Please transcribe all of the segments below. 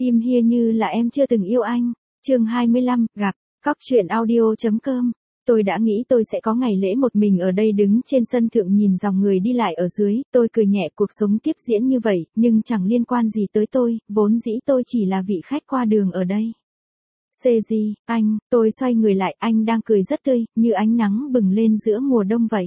Im hia như là em chưa từng yêu anh. Chương 25, gặp. Cóc truyện audio.com. Tôi đã nghĩ tôi sẽ có ngày lễ một mình ở đây đứng trên sân thượng nhìn dòng người đi lại ở dưới, tôi cười nhẹ cuộc sống tiếp diễn như vậy, nhưng chẳng liên quan gì tới tôi, vốn dĩ tôi chỉ là vị khách qua đường ở đây. Seiji, anh, tôi xoay người lại, anh đang cười rất tươi, như ánh nắng bừng lên giữa mùa đông vậy.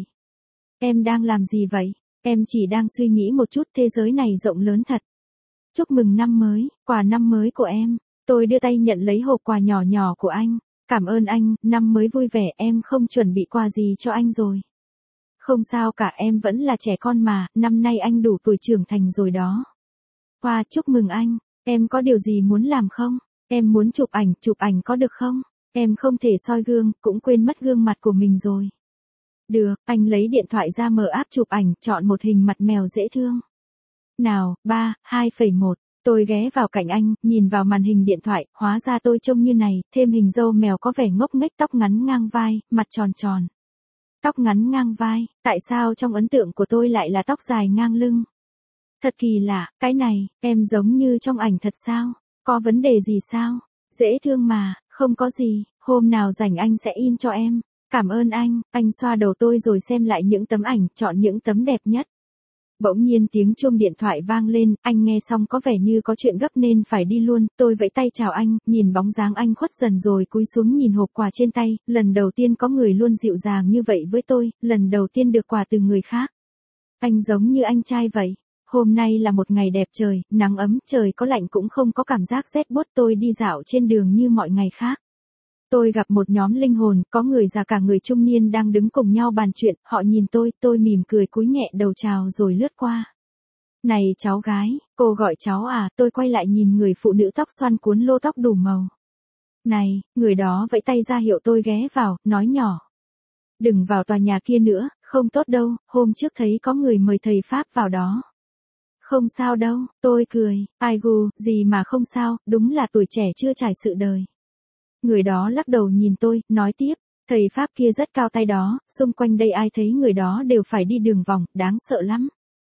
Em đang làm gì vậy? Em chỉ đang suy nghĩ một chút, thế giới này rộng lớn thật. Chúc mừng năm mới, quà năm mới của em. Tôi đưa tay nhận lấy hộp quà nhỏ nhỏ của anh. Cảm ơn anh, năm mới vui vẻ, em không chuẩn bị quà gì cho anh rồi. Không sao cả, em vẫn là trẻ con mà, năm nay anh đủ tuổi trưởng thành rồi đó. Wow, chúc mừng anh, em có điều gì muốn làm không? Em muốn chụp ảnh có được không? Em không thể soi gương, cũng quên mất gương mặt của mình rồi. Được, anh lấy điện thoại ra mở app chụp ảnh, chọn một hình mặt mèo dễ thương. Nào, 3, 2,1. Tôi ghé vào cạnh anh, nhìn vào màn hình điện thoại, hóa ra tôi trông như này, thêm hình râu mèo có vẻ ngốc nghếch, tóc ngắn ngang vai, mặt tròn tròn. Tóc ngắn ngang vai, tại sao trong ấn tượng của tôi lại là tóc dài ngang lưng? Thật kỳ lạ, cái này, em giống như trong ảnh thật sao? Có vấn đề gì sao? Dễ thương mà, không có gì, hôm nào rảnh anh sẽ in cho em. Cảm ơn anh xoa đầu tôi rồi xem lại những tấm ảnh, chọn những tấm đẹp nhất. Bỗng nhiên tiếng chuông điện thoại vang lên, anh nghe xong có vẻ như có chuyện gấp nên phải đi luôn, tôi vẫy tay chào anh, nhìn bóng dáng anh khuất dần rồi cúi xuống nhìn hộp quà trên tay, lần đầu tiên có người luôn dịu dàng như vậy với tôi, lần đầu tiên được quà từ người khác. Anh giống như anh trai vậy. Hôm nay là một ngày đẹp trời, nắng ấm, trời có lạnh cũng không có cảm giác rét buốt, tôi đi dạo trên đường như mọi ngày khác. Tôi gặp một nhóm linh hồn, có người già cả người trung niên đang đứng cùng nhau bàn chuyện, họ nhìn tôi mỉm cười cúi nhẹ đầu chào rồi lướt qua. Này cháu gái, cô gọi cháu à, tôi quay lại nhìn người phụ nữ tóc xoăn cuốn lô tóc đủ màu. Này, người đó vẫy tay ra hiệu tôi ghé vào, nói nhỏ. Đừng vào tòa nhà kia nữa, không tốt đâu, hôm trước thấy có người mời thầy Pháp vào đó. Không sao đâu, tôi cười, ai gu, gì mà không sao, đúng là tuổi trẻ chưa trải sự đời. Người đó lắc đầu nhìn tôi, nói tiếp, thầy Pháp kia rất cao tay đó, xung quanh đây ai thấy người đó đều phải đi đường vòng, đáng sợ lắm.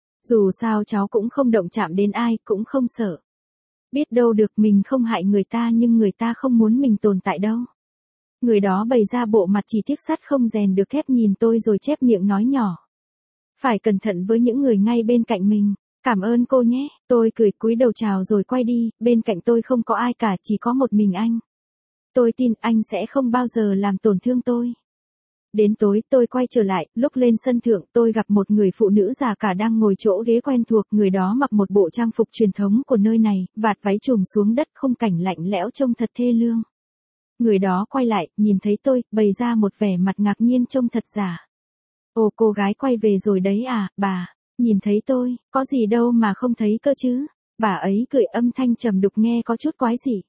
Dù sao cháu cũng không động chạm đến ai, cũng không sợ. Biết đâu được mình không hại người ta nhưng người ta không muốn mình tồn tại đâu. Người đó bày ra bộ mặt chỉ tiếc sắt không rèn được thép nhìn tôi rồi chép miệng nói nhỏ. Phải cẩn thận với những người ngay bên cạnh mình. Cảm ơn cô nhé, tôi cười cúi đầu chào rồi quay đi, bên cạnh tôi không có ai cả, chỉ có một mình anh. Tôi tin anh sẽ không bao giờ làm tổn thương tôi. Đến tối tôi quay trở lại, lúc lên sân thượng tôi gặp một người phụ nữ già cả đang ngồi chỗ ghế quen thuộc, người đó mặc một bộ trang phục truyền thống của nơi này, vạt váy trùm xuống đất, khung cảnh lạnh lẽo trông thật thê lương. Người đó quay lại, nhìn thấy tôi, bày ra một vẻ mặt ngạc nhiên trông thật giả. Ồ, cô gái quay về rồi đấy à, bà. Nhìn thấy tôi, có gì đâu mà không thấy cơ chứ. Bà ấy cười âm thanh trầm đục nghe có chút quái dị.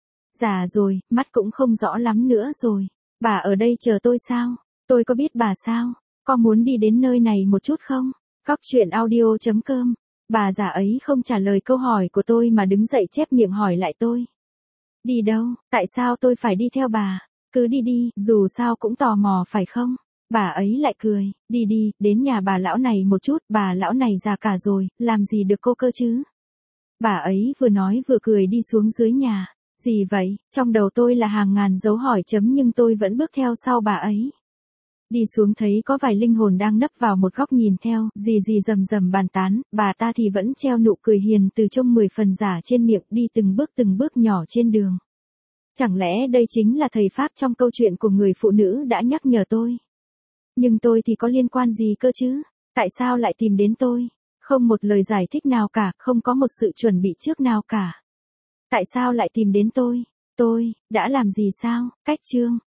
Già rồi, mắt cũng không rõ lắm nữa rồi. Bà ở đây chờ tôi sao? Tôi có biết bà sao? Có muốn đi đến nơi này một chút không? Cóc truyện audio.com. Bà già ấy không trả lời câu hỏi của tôi mà đứng dậy chép miệng hỏi lại tôi. Đi đâu? Tại sao tôi phải đi theo bà? Cứ đi đi, dù sao cũng tò mò phải không? Bà ấy lại cười, đi đi, đến nhà bà lão này một chút, bà lão này già cả rồi, làm gì được cô cơ chứ? Bà ấy vừa nói vừa cười đi xuống dưới nhà. Gì vậy? Trong đầu tôi là hàng ngàn dấu hỏi chấm nhưng tôi vẫn bước theo sau bà ấy. Đi xuống thấy có vài linh hồn đang nấp vào một góc nhìn theo, gì rầm rầm bàn tán, bà ta thì vẫn treo nụ cười hiền từ trông 10 phần giả trên miệng đi từng bước nhỏ trên đường. Chẳng lẽ đây chính là thầy Pháp trong câu chuyện của người phụ nữ đã nhắc nhở tôi? Nhưng tôi thì có liên quan gì cơ chứ? Tại sao lại tìm đến tôi? Không một lời giải thích nào cả, không có một sự chuẩn bị trước nào cả. Tại sao lại tìm đến tôi? Tôi, đã làm gì sao? Cách chương.